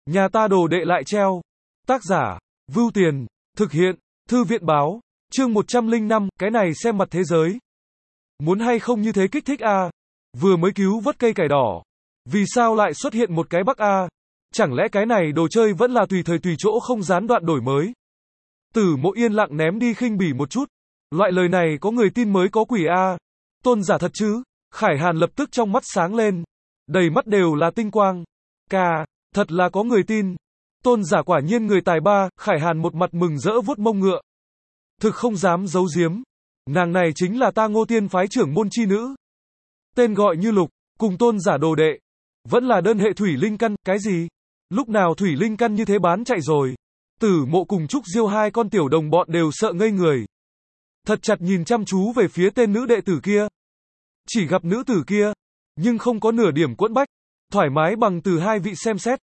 Nhà ta đồ đệ lại treo. Tác giả, Vưu Tiền, thực hiện, Thư viện báo, chương 105, cái này xem mặt thế giới. Muốn hay không như thế kích thích a? Vừa mới cứu vớt cây cải đỏ. Vì sao lại xuất hiện một cái bắc a? Chẳng lẽ cái này đồ chơi vẫn là tùy thời tùy chỗ không gián đoạn đổi mới? Tử Mộ yên lặng ném đi khinh bỉ một chút. Loại lời này có người tin mới có quỷ a. Tôn giả thật chứ? Khải Hàn lập tức trong mắt sáng lên. Đầy mắt đều là tinh quang. Ca, thật là có người tin. Tôn giả quả nhiên người tài ba. Khải Hàn một mặt mừng rỡ vuốt mông ngựa. Thực không dám giấu giếm. Nàng này chính là ta Ngô Tiên phái trưởng môn chi nữ. Tên gọi như Lục, cùng tôn giả đồ đệ. Vẫn là đơn hệ thủy linh căn, cái gì? Lúc nào thủy linh căn như thế bán chạy rồi? Tử Mộ cùng Trúc Diêu hai con tiểu đồng bọn đều sợ ngây người. Thật chặt nhìn chăm chú về phía tên nữ đệ tử kia. Chỉ gặp nữ tử kia, nhưng không có nửa điểm quẫn bách, thoải mái bằng từ hai vị xem xét.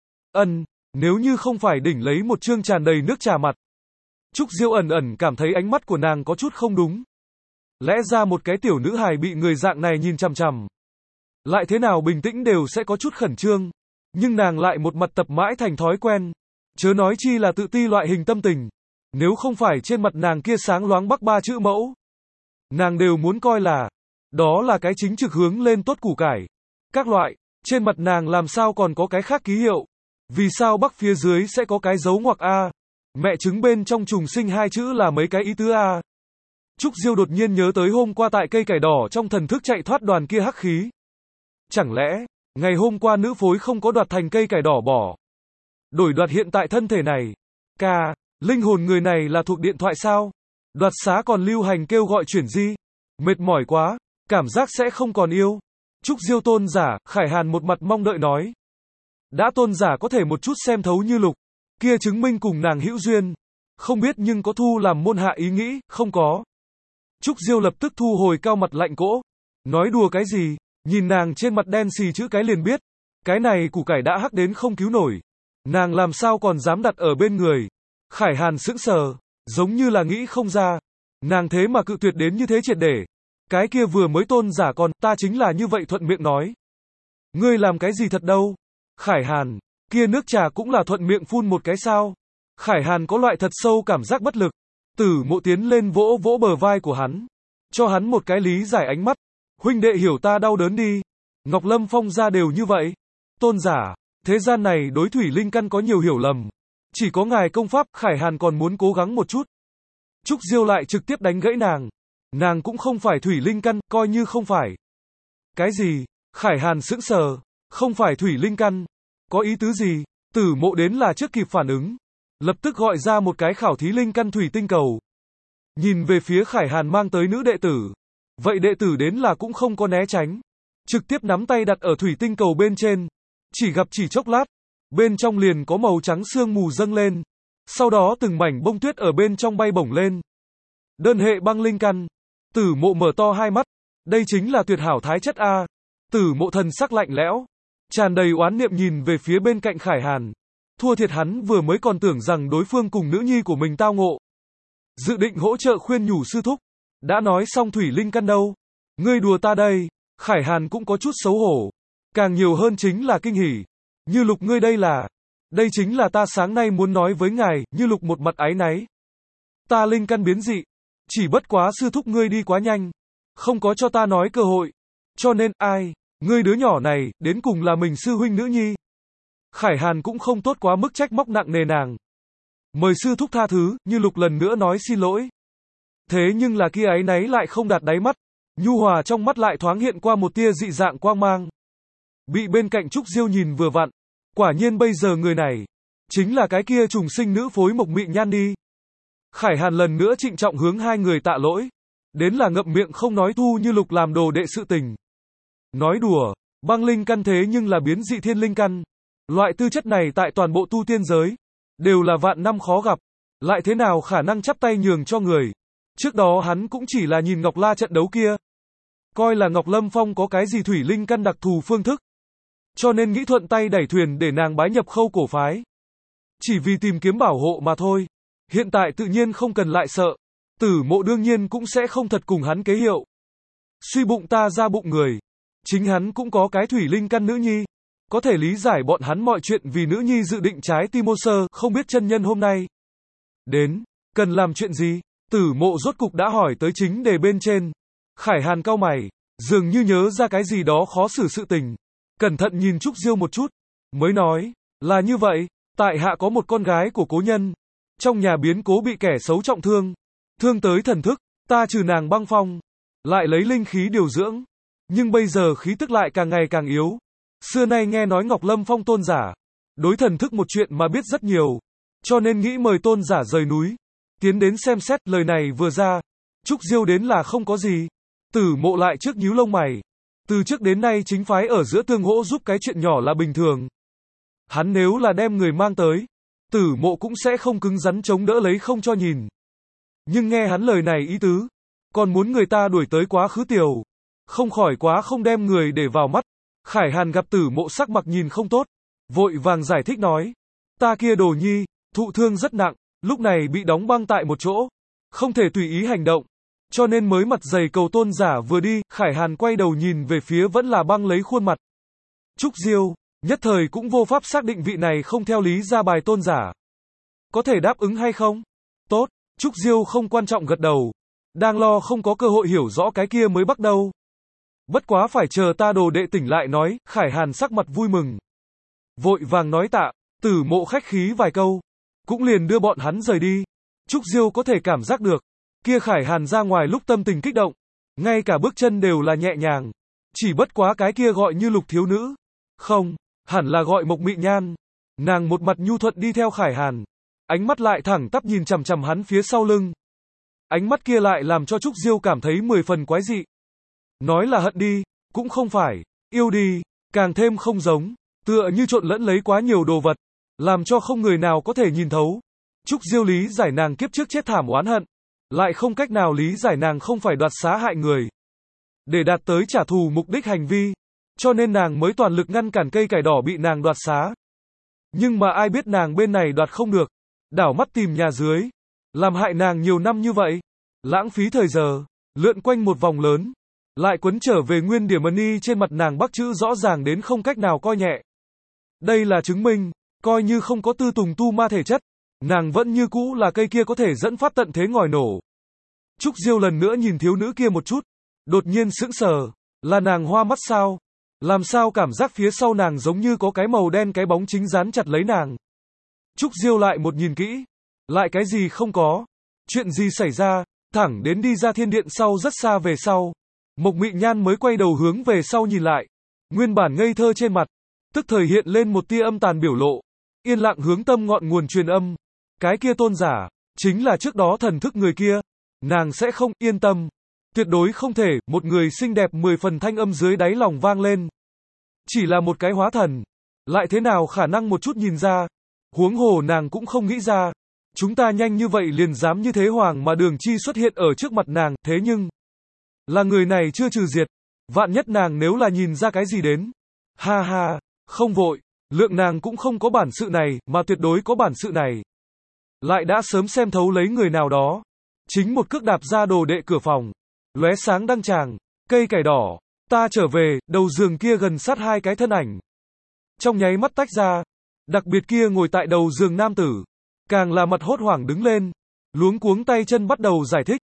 Nếu như không phải đỉnh lấy một chương tràn đầy nước trà mặt. Trúc Diêu ẩn ẩn cảm thấy ánh mắt của nàng có chút không đúng. Lẽ ra một cái tiểu nữ hài bị người dạng này nhìn chằm chằm, lại thế nào bình tĩnh đều sẽ có chút khẩn trương. Nhưng nàng lại một mặt tập mãi thành thói quen. Chớ nói chi là tự ti loại hình tâm tình. Nếu không phải trên mặt nàng kia sáng loáng bắc ba chữ mẫu, nàng đều muốn coi là đó là cái chính trực hướng lên tốt củ cải. Các loại, trên mặt nàng làm sao còn có cái khác ký hiệu? Vì sao bắc phía dưới sẽ có cái dấu ngoặc A? Mẹ trứng bên trong trùng sinh hai chữ là mấy cái ý tứ A? Trúc Diêu đột nhiên nhớ tới hôm qua tại cây cải đỏ trong thần thức chạy thoát đoàn kia hắc khí. Chẳng lẽ, ngày hôm qua nữ phối không có đoạt thành cây cải đỏ bỏ? Đổi đoạt hiện tại thân thể này. Ca, linh hồn người này là thuộc điện thoại sao? Đoạt xá còn lưu hành kêu gọi chuyển di. Mệt mỏi quá, cảm giác sẽ không còn yêu. Trúc Diêu tôn giả, Khải Hàn một mặt mong đợi nói. Đã tôn giả có thể một chút xem thấu như Lục, kia chứng minh cùng nàng hữu duyên. Không biết nhưng có thu làm môn hạ ý nghĩ, không có. Trúc Diêu lập tức thu hồi cao mặt lạnh cỗ. Nói đùa cái gì, nhìn nàng trên mặt đen xì chữ cái liền biết. Cái này củ cải đã hắc đến không cứu nổi. Nàng làm sao còn dám đặt ở bên người. Khải Hàn sững sờ, giống như là nghĩ không ra. Nàng thế mà cự tuyệt đến như thế triệt để. Cái kia vừa mới tôn giả còn, ta chính là như vậy thuận miệng nói. Ngươi làm cái gì thật đâu? Khải Hàn, kia nước trà cũng là thuận miệng phun một cái sao? Khải Hàn có loại thật sâu cảm giác bất lực. Tử Mộ tiến lên vỗ vỗ bờ vai của hắn. Cho hắn một cái lý giải ánh mắt. Huynh đệ hiểu ta đau đớn đi. Ngọc Lâm Phong ra đều như vậy. Tôn giả, thế gian này đối thủy linh căn có nhiều hiểu lầm. Chỉ có ngài công pháp, Khải Hàn còn muốn cố gắng một chút. Trúc Diêu lại trực tiếp đánh gãy nàng. Nàng cũng không phải thủy linh căn, coi như không phải. Cái gì? Khải Hàn sững sờ. Không phải thủy linh căn. Có ý tứ gì? Tử Mộ đến là trước kịp phản ứng. Lập tức gọi ra một cái khảo thí linh căn thủy tinh cầu. Nhìn về phía Khải Hàn mang tới nữ đệ tử. Vậy đệ tử đến là cũng không có né tránh. Trực tiếp nắm tay đặt ở thủy tinh cầu bên trên. Chỉ gặp chỉ chốc lát. Bên trong liền có màu trắng sương mù dâng lên. Sau đó từng mảnh bông tuyết ở bên trong bay bổng lên. Đơn hệ băng linh căn. Tử Mộ mở to hai mắt. Đây chính là tuyệt hảo thái chất A. Tử Mộ thần sắc lạnh lẽo. Tràn đầy oán niệm nhìn về phía bên cạnh Khải Hàn. Thua thiệt hắn vừa mới còn tưởng rằng đối phương cùng nữ nhi của mình tao ngộ. Dự định hỗ trợ khuyên nhủ sư thúc. Đã nói xong thủy linh căn đâu. Ngươi đùa ta đây. Khải Hàn cũng có chút xấu hổ. Càng nhiều hơn chính là kinh hỉ. Như Lục ngươi đây là. Đây chính là ta sáng nay muốn nói với ngài. Như Lục một mặt áy náy. Ta linh căn biến dị. Chỉ bất quá sư thúc ngươi đi quá nhanh. Không có cho ta nói cơ hội. Cho nên ai. Ngươi đứa nhỏ này, đến cùng là mình sư huynh nữ nhi. Khải Hàn cũng không tốt quá mức trách móc nặng nề nàng. Mời sư thúc tha thứ, Như Lục lần nữa nói xin lỗi. Thế nhưng là kia áy náy lại không đạt đáy mắt. Nhu hòa trong mắt lại thoáng hiện qua một tia dị dạng quang mang. Bị bên cạnh Trúc Diêu nhìn vừa vặn. Quả nhiên bây giờ người này chính là cái kia trùng sinh nữ phối Mộc Mị Nhan đi. Khải Hàn lần nữa trịnh trọng hướng hai người tạ lỗi. Đến là ngậm miệng không nói thu Như Lục làm đồ đệ sự tình. Nói đùa, băng linh căn thế nhưng là biến dị thiên linh căn. Loại tư chất này tại toàn bộ tu tiên giới đều là vạn năm khó gặp. Lại thế nào khả năng chắp tay nhường cho người. Trước đó hắn cũng chỉ là nhìn Ngọc La trận đấu kia. Coi là Ngọc Lâm Phong có cái gì thủy linh căn đặc thù phương thức. Cho nên nghĩ thuận tay đẩy thuyền để nàng bái nhập Khâu cổ phái. Chỉ vì tìm kiếm bảo hộ mà thôi. Hiện tại tự nhiên không cần lại sợ. Tử Mộ đương nhiên cũng sẽ không thật cùng hắn kế hiệu. Suy bụng ta ra bụng người. Chính hắn cũng có cái thủy linh căn nữ nhi. có thể lý giải bọn hắn mọi chuyện vì nữ nhi dự định trái tim ô sơ, không biết chân nhân hôm nay đến, cần làm chuyện gì? Tử Mộ rốt cục đã hỏi tới chính đề bên trên. Khải Hàn cau mày, dường như nhớ ra cái gì đó khó xử sự tình. Cẩn thận nhìn Trúc Diêu một chút, mới nói, là như vậy, tại hạ có một con gái của cố nhân. Trong nhà biến cố bị kẻ xấu trọng thương, thương tới thần thức, ta trừ nàng băng phong, lại lấy linh khí điều dưỡng. Nhưng bây giờ khí tức lại càng ngày càng yếu. Xưa nay nghe nói Ngọc Lâm Phong tôn giả, đối thần thức một chuyện mà biết rất nhiều, cho nên nghĩ mời tôn giả rời núi, tiến đến xem xét. Lời này vừa ra, Trúc Diêu đến là không có gì. Tử Mộ lại trước nhíu lông mày. Từ trước đến nay chính phái ở giữa tương hỗ giúp cái chuyện nhỏ là bình thường. Hắn nếu là đem người mang tới, Tử Mộ cũng sẽ không cứng rắn chống đỡ lấy không cho nhìn. Nhưng nghe hắn lời này ý tứ, còn muốn người ta đuổi tới quá khứ tiểu, không khỏi quá không đem người để vào mắt. Khải Hàn gặp Tử Mộ sắc mặt nhìn không tốt, vội vàng giải thích nói, ta kia đồ nhi, thụ thương rất nặng, lúc này bị đóng băng tại một chỗ, không thể tùy ý hành động, cho nên mới mặt dày cầu tôn giả. Vừa đi, Khải Hàn quay đầu nhìn về phía vẫn là băng lấy khuôn mặt Trúc Diêu, nhất thời cũng vô pháp xác định vị này không theo lý ra bài tôn giả có thể đáp ứng hay không. Tốt, Trúc Diêu không quan trọng gật đầu, đang lo không có cơ hội hiểu rõ cái kia mới bắt đầu. Bất quá phải chờ ta đồ đệ tỉnh lại nói. Khải Hàn sắc mặt vui mừng, vội vàng nói tạ. Tử Mộ khách khí vài câu, cũng liền đưa bọn hắn rời đi. Trúc Diêu có thể cảm giác được, kia Khải Hàn ra ngoài lúc tâm tình kích động, ngay cả bước chân đều là nhẹ nhàng. Chỉ bất quá cái kia gọi như Lục thiếu nữ, không, hẳn là gọi Mộc Mị Nhan. Nàng một mặt nhu thuận đi theo Khải Hàn, ánh mắt lại thẳng tắp nhìn chằm chằm hắn phía sau lưng. Ánh mắt kia lại làm cho Trúc Diêu cảm thấy 10 phần quái dị. Nói là hận đi, cũng không phải, yêu đi, càng thêm không giống, tựa như trộn lẫn lấy quá nhiều đồ vật, làm cho không người nào có thể nhìn thấu. Trúc Diêu lý giải nàng kiếp trước chết thảm oán hận, lại không cách nào lý giải nàng không phải đoạt xá hại người, để đạt tới trả thù mục đích hành vi, cho nên nàng mới toàn lực ngăn cản cây cải đỏ bị nàng đoạt xá. Nhưng mà ai biết nàng bên này đoạt không được, đảo mắt tìm nhà dưới, làm hại nàng nhiều năm như vậy, lãng phí thời giờ, lượn quanh một vòng lớn, lại quấn trở về nguyên điểm ân y trên mặt nàng bắc chữ rõ ràng đến không cách nào coi nhẹ. Đây là chứng minh, coi như không có tư tùng tu ma thể chất, nàng vẫn như cũ là cây kia có thể dẫn phát tận thế ngòi nổ. Trúc Diêu lần nữa nhìn thiếu nữ kia một chút, đột nhiên sững sờ, là nàng hoa mắt sao? Làm sao cảm giác phía sau nàng giống như có cái màu đen cái bóng chính dán chặt lấy nàng. Trúc Diêu lại một nhìn kỹ, lại cái gì không có. Chuyện gì xảy ra? Thẳng đến đi ra thiên điện sau rất xa về sau, Mộc Mị Nhan mới quay đầu hướng về sau nhìn lại. Nguyên bản ngây thơ trên mặt, tức thời hiện lên một tia âm tàn biểu lộ, yên lặng hướng tâm ngọn nguồn truyền âm. Cái kia tôn giả, chính là trước đó thần thức người kia. Nàng sẽ không, yên tâm. Tuyệt đối không thể. Một người xinh đẹp 10 phần thanh âm dưới đáy lòng vang lên. Chỉ là một cái hóa thần, lại thế nào khả năng một chút nhìn ra. Huống hồ nàng cũng không nghĩ ra, chúng ta nhanh như vậy liền dám như thế hoàng mà Đường Chi xuất hiện ở trước mặt nàng. Thế nhưng, là người này chưa trừ diệt, vạn nhất nàng nếu là nhìn ra cái gì đến. Ha ha, không vội, lượng nàng cũng không có bản sự này, mà tuyệt đối có bản sự này, lại đã sớm xem thấu lấy người nào đó. Chính một cước đạp ra đồ đệ cửa phòng, lóe sáng đăng tràng, cây cải đỏ, ta trở về. Đầu giường kia gần sát hai cái thân ảnh, trong nháy mắt tách ra. Đặc biệt kia ngồi tại đầu giường nam tử, càng là mặt hốt hoảng đứng lên, luống cuống tay chân bắt đầu giải thích.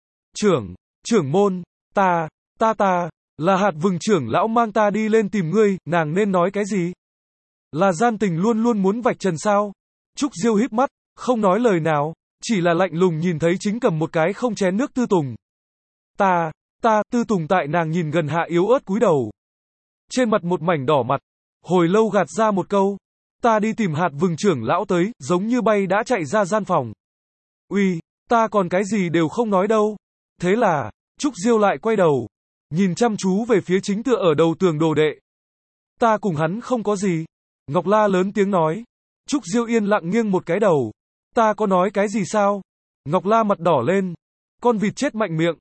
Trưởng môn, ta, là Hạt Vừng trưởng lão mang ta đi lên tìm ngươi. Nàng nên nói cái gì? Là gian tình luôn luôn muốn vạch trần sao? Trúc Diêu híp mắt, không nói lời nào, chỉ là lạnh lùng nhìn thấy chính cầm một cái không chén nước Tư Tùng. Tư Tùng tại nàng nhìn gần hạ yếu ớt cúi đầu, trên mặt một mảnh đỏ mặt, hồi lâu gạt ra một câu, ta đi tìm Hạt Vừng trưởng lão tới, giống như bay đã chạy ra gian phòng. Uy, ta còn cái gì đều không nói đâu. Thế là, Trúc Diêu lại quay đầu, nhìn chăm chú về phía chính tựa ở đầu tường đồ đệ. Ta cùng hắn không có gì. Ngọc La lớn tiếng nói. Trúc Diêu yên lặng nghiêng một cái đầu. Ta có nói cái gì sao? Ngọc La mặt đỏ lên. Con vịt chết mạnh miệng.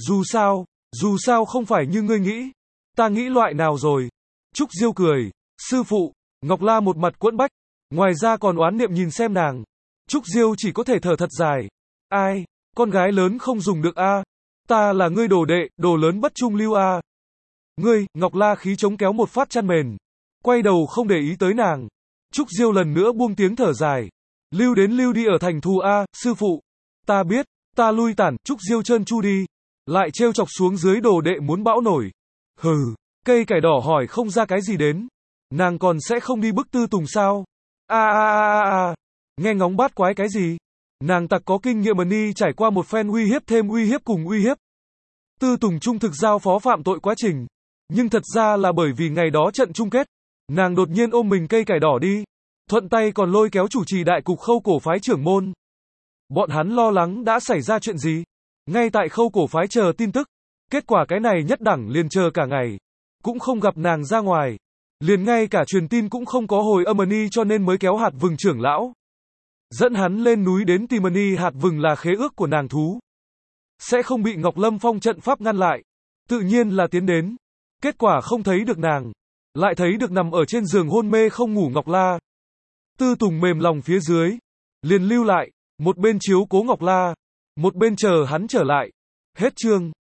Dù sao không phải như ngươi nghĩ. Ta nghĩ loại nào rồi? Trúc Diêu cười. Sư phụ. Ngọc La một mặt quẫn bách, ngoài ra còn oán niệm nhìn xem nàng. Trúc Diêu chỉ có thể thở thật dài. Ai? Con gái lớn không dùng được a. Ta là ngươi đồ đệ, đồ lớn bất trung lưu a. Ngươi, Ngọc La khí chống kéo một phát chăn mền. quay đầu không để ý tới nàng. Trúc Diêu lần nữa buông tiếng thở dài. Lưu đến lưu đi ở thành thù a, sư phụ. Ta biết, ta lui tản, Trúc Diêu trơn tru đi. Lại trêu chọc xuống dưới đồ đệ muốn bão nổi. Hừ, cây cải đỏ hỏi không ra cái gì đến. Nàng còn sẽ không đi bức Tư Tùng sao? Nghe ngóng bát quái cái gì? Nàng tặc có kinh nghiệm ni trải qua một phen uy hiếp thêm uy hiếp cùng uy hiếp. Tư Tùng trung thực giao phó phạm tội quá trình. Nhưng thật ra là bởi vì ngày đó trận chung kết, nàng đột nhiên ôm mình cây cải đỏ đi. Thuận tay còn lôi kéo chủ trì đại cục Khâu cổ phái trưởng môn. Bọn hắn lo lắng đã xảy ra chuyện gì? Ngay tại Khâu cổ phái chờ tin tức. Kết quả cái này nhất đẳng liền chờ cả ngày. Cũng không gặp nàng ra ngoài. Liền ngay cả truyền tin cũng không có hồi âm ni cho nên mới kéo hạt vừng trưởng lão. Dẫn hắn lên núi đến tìm ni hạt vừng là khế ước của nàng thú. Sẽ không bị Ngọc Lâm Phong trận pháp ngăn lại. Tự nhiên là tiến đến. Kết quả không thấy được nàng. Lại thấy được nằm ở trên giường hôn mê không ngủ Ngọc La. Tư Tùng mềm lòng phía dưới. Liền lưu lại. Một bên chiếu cố Ngọc La. Một bên chờ hắn trở lại. Hết chương.